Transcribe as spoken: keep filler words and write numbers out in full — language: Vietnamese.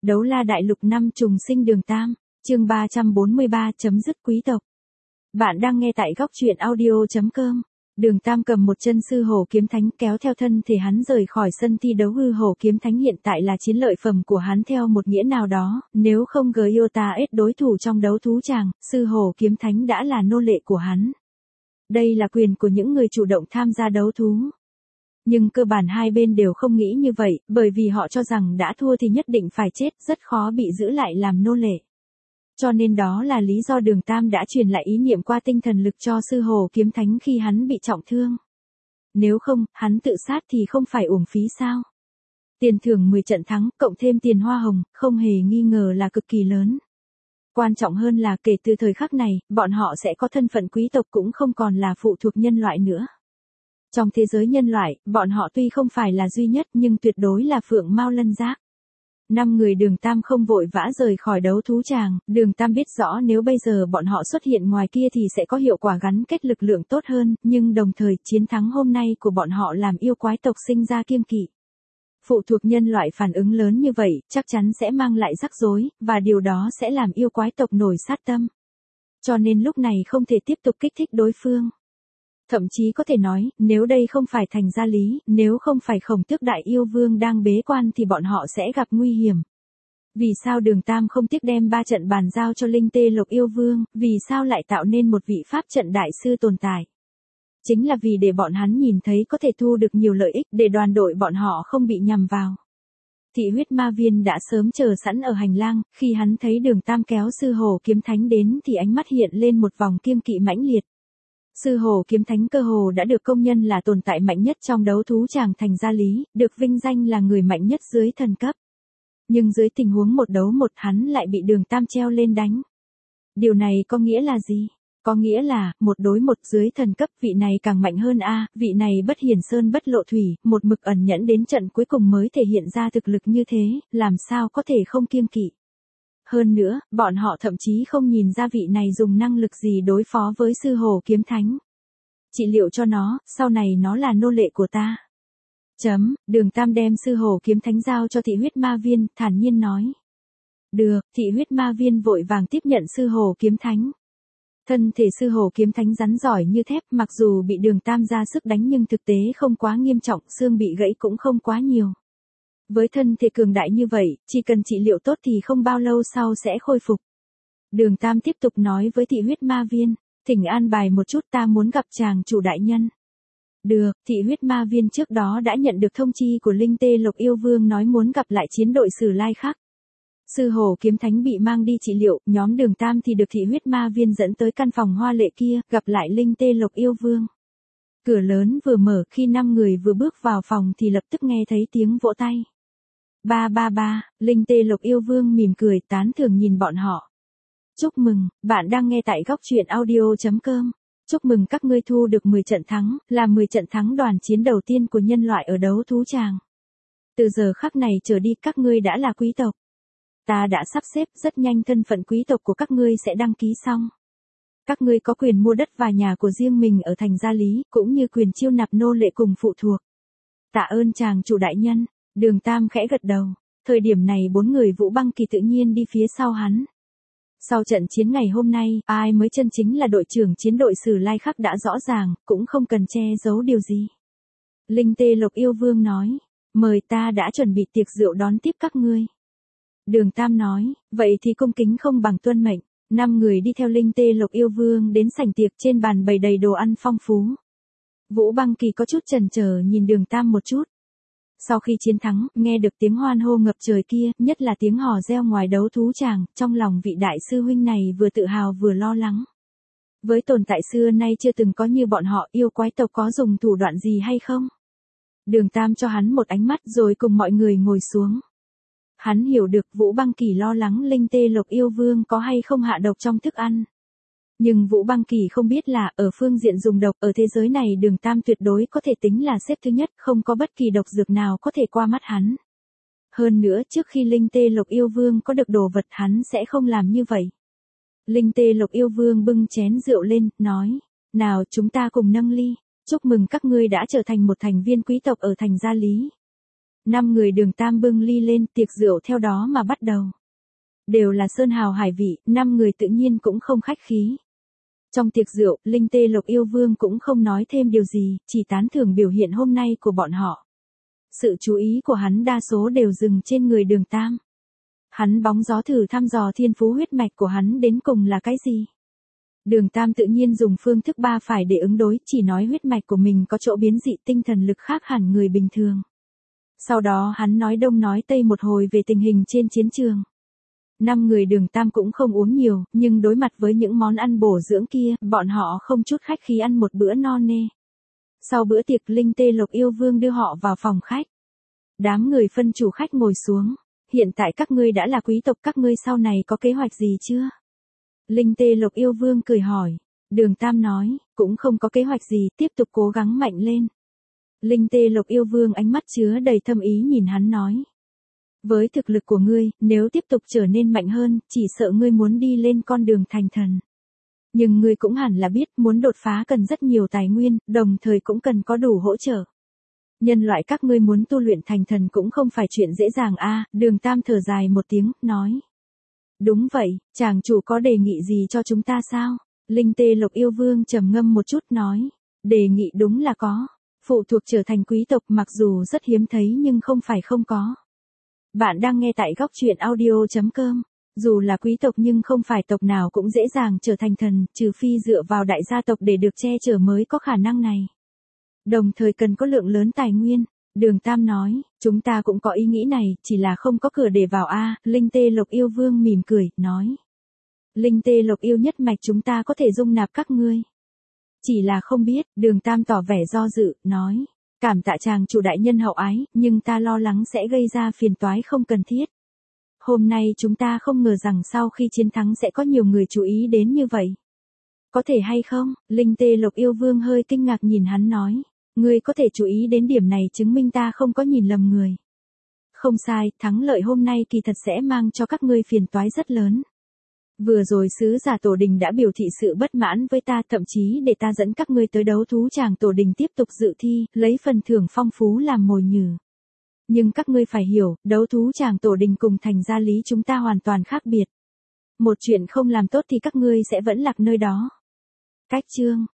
Đấu la đại lục năm trùng sinh đường tam, chương ba trăm bốn mươi ba chấm dứt quý tộc. Bạn đang nghe tại góc truyện audio chấm com. Đường Tam cầm một chân sư hổ kiếm thánh kéo theo thân thể hắn rời khỏi sân thi đấu. Hư hổ kiếm thánh hiện tại là chiến lợi phẩm của hắn theo một nghĩa nào đó, nếu không Gyota S đối thủ trong đấu thú tràng, sư hổ kiếm thánh đã là nô lệ của hắn. Đây là quyền của những người chủ động tham gia đấu thú. Nhưng cơ bản hai bên đều không nghĩ như vậy, bởi vì họ cho rằng đã thua thì nhất định phải chết, rất khó bị giữ lại làm nô lệ. Cho nên đó là lý do Đường Tam đã truyền lại ý niệm qua tinh thần lực cho sư hổ kiếm thánh khi hắn bị trọng thương. Nếu không, hắn tự sát thì không phải uổng phí sao? Tiền thưởng mười trận thắng, cộng thêm tiền hoa hồng, không hề nghi ngờ là cực kỳ lớn. Quan trọng hơn là kể từ thời khắc này, bọn họ sẽ có thân phận quý tộc cũng không còn là phụ thuộc nhân loại nữa. Trong thế giới nhân loại, bọn họ tuy không phải là duy nhất nhưng tuyệt đối là phượng mao lân giác. Năm người Đường Tam không vội vã rời khỏi đấu thú tràng, Đường Tam biết rõ nếu bây giờ bọn họ xuất hiện ngoài kia thì sẽ có hiệu quả gắn kết lực lượng tốt hơn, nhưng đồng thời chiến thắng hôm nay của bọn họ làm yêu quái tộc sinh ra kiêng kỵ. Phụ thuộc nhân loại phản ứng lớn như vậy, chắc chắn sẽ mang lại rắc rối, và điều đó sẽ làm yêu quái tộc nổi sát tâm. Cho nên lúc này không thể tiếp tục kích thích đối phương. Thậm chí có thể nói, nếu đây không phải thành gia lý, nếu không phải Khổng Tước đại yêu vương đang bế quan thì bọn họ sẽ gặp nguy hiểm. Vì sao Đường Tam không tiếc đem ba trận bàn giao cho Linh Tê Lộc yêu vương, vì sao lại tạo nên một vị pháp trận đại sư tồn tại? Chính là vì để bọn hắn nhìn thấy có thể thu được nhiều lợi ích, để đoàn đội bọn họ không bị nhầm vào. Thị huyết ma viên đã sớm chờ sẵn ở hành lang, khi hắn thấy Đường Tam kéo sư hổ kiếm thánh đến thì ánh mắt hiện lên một vòng kiêng kỵ mãnh liệt. Sư hổ kiếm thánh cơ hồ đã được công nhận là tồn tại mạnh nhất trong đấu thú tràng thành gia lý, được vinh danh là người mạnh nhất dưới thần cấp. Nhưng dưới tình huống một đấu một hắn lại bị Đường Tam treo lên đánh. Điều này có nghĩa là gì? Có nghĩa là, một đối một dưới thần cấp vị này càng mạnh hơn a, vị này bất hiển sơn bất lộ thủy, một mực ẩn nhẫn đến trận cuối cùng mới thể hiện ra thực lực như thế, làm sao có thể không kiêng kỵ. Hơn nữa, bọn họ thậm chí không nhìn ra vị này dùng năng lực gì đối phó với sư hổ kiếm thánh. Trị liệu cho nó, sau này nó là nô lệ của ta. Chấm, Đường Tam đem sư hổ kiếm thánh giao cho thị huyết ma viên, thản nhiên nói. Được, thị huyết ma viên vội vàng tiếp nhận sư hổ kiếm thánh. Thân thể sư hổ kiếm thánh rắn giỏi như thép, mặc dù bị Đường Tam ra sức đánh nhưng thực tế không quá nghiêm trọng, xương bị gãy cũng không quá nhiều. Với thân thể cường đại như vậy, chỉ cần trị liệu tốt thì không bao lâu sau sẽ khôi phục. Đường Tam tiếp tục nói với thị huyết ma viên, thỉnh an bài một chút, ta muốn gặp chàng chủ đại nhân. Được, thị huyết ma viên trước đó đã nhận được thông chi của Linh Tê Lộc yêu vương nói muốn gặp lại chiến đội Sử Lai khác. Sư hổ kiếm thánh bị mang đi trị liệu, nhóm Đường Tam thì được thị huyết ma viên dẫn tới căn phòng hoa lệ kia, gặp lại Linh Tê Lộc yêu vương. Cửa lớn vừa mở, khi năm người vừa bước vào phòng thì lập tức nghe thấy tiếng vỗ tay. Ba ba ba, Linh Tê Lộc yêu vương mỉm cười tán thưởng nhìn bọn họ. Chúc mừng, bạn đang nghe tại góc truyện audio chấm com. Chúc mừng các ngươi thu được mười trận thắng, là mười trận thắng đoàn chiến đầu tiên của nhân loại ở đấu thú tràng. Từ giờ khắc này trở đi các ngươi đã là quý tộc. Ta đã sắp xếp rất nhanh thân phận quý tộc của các ngươi sẽ đăng ký xong. Các ngươi có quyền mua đất và nhà của riêng mình ở thành gia lý, cũng như quyền chiêu nạp nô lệ cùng phụ thuộc. Tạ ơn chàng chủ đại nhân. Đường Tam khẽ gật đầu, thời điểm này bốn người Vũ Băng Kỳ tự nhiên đi phía sau hắn. Sau trận chiến ngày hôm nay, ai mới chân chính là đội trưởng chiến đội Sử Lai khác đã rõ ràng, cũng không cần che giấu điều gì. Linh Tê Lộc yêu vương nói, mời, ta đã chuẩn bị tiệc rượu đón tiếp các ngươi. Đường Tam nói, vậy thì cung kính không bằng tuân mệnh. Năm người đi theo Linh Tê Lộc yêu vương đến sảnh tiệc, trên bàn bày đầy đồ ăn phong phú. Vũ Băng Kỳ có chút chần chờ nhìn Đường Tam một chút. Sau khi chiến thắng, nghe được tiếng hoan hô ngập trời kia, nhất là tiếng hò reo ngoài đấu thú tràng, trong lòng vị đại sư huynh này vừa tự hào vừa lo lắng. Với tồn tại xưa nay chưa từng có như bọn họ, yêu quái tộc có dùng thủ đoạn gì hay không? Đường Tam cho hắn một ánh mắt rồi cùng mọi người ngồi xuống. Hắn hiểu được Vũ Băng Kỳ lo lắng Linh Tê Lộc yêu vương có hay không hạ độc trong thức ăn. Nhưng Vũ Băng Kỳ không biết là, ở phương diện dùng độc, ở thế giới này Đường Tam tuyệt đối có thể tính là xếp thứ nhất, không có bất kỳ độc dược nào có thể qua mắt hắn. Hơn nữa, trước khi Linh Tê Lộc yêu vương có được đồ vật hắn sẽ không làm như vậy. Linh Tê Lộc yêu vương bưng chén rượu lên, nói, nào chúng ta cùng nâng ly, chúc mừng các ngươi đã trở thành một thành viên quý tộc ở thành gia lý. Năm người Đường Tam bưng ly lên, tiệc rượu theo đó mà bắt đầu. Đều là sơn hào hải vị, năm người tự nhiên cũng không khách khí. Trong tiệc rượu, Linh Tê Lộc Yêu Vương cũng không nói thêm điều gì, chỉ tán thưởng biểu hiện hôm nay của bọn họ. Sự chú ý của hắn đa số đều dừng trên người Đường Tam. Hắn bóng gió thử thăm dò thiên phú huyết mạch của hắn đến cùng là cái gì. Đường Tam tự nhiên dùng phương thức ba phải để ứng đối, chỉ nói huyết mạch của mình có chỗ biến dị tinh thần lực khác hẳn người bình thường. Sau đó hắn nói đông nói tây một hồi về tình hình trên chiến trường. Năm người Đường Tam cũng không uống nhiều, nhưng đối mặt với những món ăn bổ dưỡng kia, bọn họ không chút khách khí ăn một bữa no nê. Sau bữa tiệc, Linh Tê Lộc Yêu Vương đưa họ vào phòng khách. Đám người phân chủ khách ngồi xuống. Hiện tại các ngươi đã là quý tộc, các ngươi sau này có kế hoạch gì chưa? Linh Tê Lộc Yêu Vương cười hỏi. Đường Tam nói, cũng không có kế hoạch gì, tiếp tục cố gắng mạnh lên. Linh Tê Lộc Yêu Vương ánh mắt chứa đầy thâm ý nhìn hắn nói. Với thực lực của ngươi, nếu tiếp tục trở nên mạnh hơn, chỉ sợ ngươi muốn đi lên con đường thành thần. Nhưng ngươi cũng hẳn là biết, muốn đột phá cần rất nhiều tài nguyên, đồng thời cũng cần có đủ hỗ trợ. Nhân loại các ngươi muốn tu luyện thành thần cũng không phải chuyện dễ dàng a. À, Đường Tam thở dài một tiếng, nói. Đúng vậy, chàng chủ có đề nghị gì cho chúng ta sao? Linh Tê Lộc Yêu Vương trầm ngâm một chút nói. Đề nghị đúng là có. Phụ thuộc trở thành quý tộc mặc dù rất hiếm thấy nhưng không phải không có. Bạn đang nghe tại góc truyện audio chấm com. Dù là quý tộc nhưng không phải tộc nào cũng dễ dàng trở thành thần, trừ phi dựa vào đại gia tộc để được che chở mới có khả năng này. Đồng thời cần có lượng lớn tài nguyên. Đường Tam nói, chúng ta cũng có ý nghĩ này, chỉ là không có cửa để vào a. À, Linh Tê Lộc Yêu Vương mỉm cười, nói. Linh Tê Lộc Yêu nhất mạch chúng ta có thể dung nạp các ngươi. Chỉ là không biết, Đường Tam tỏ vẻ do dự, nói. Cảm tạ chàng chủ đại nhân hậu ái, nhưng ta lo lắng sẽ gây ra phiền toái không cần thiết. Hôm nay chúng ta không ngờ rằng sau khi chiến thắng sẽ có nhiều người chú ý đến như vậy. Có thể hay không? Linh Tê Lộc Yêu Vương hơi kinh ngạc nhìn hắn nói. Ngươi có thể chú ý đến điểm này chứng minh ta không có nhìn lầm người. Không sai, thắng lợi hôm nay kỳ thật sẽ mang cho các ngươi phiền toái rất lớn. Vừa rồi sứ giả tổ đình đã biểu thị sự bất mãn với ta, thậm chí để ta dẫn các ngươi tới đấu thú tràng tổ đình tiếp tục dự thi, lấy phần thưởng phong phú làm mồi nhử. Nhưng các ngươi phải hiểu, đấu thú tràng tổ đình cùng thành gia lý chúng ta hoàn toàn khác biệt. Một chuyện không làm tốt thì các ngươi sẽ vẫn lạc nơi đó. Cách chương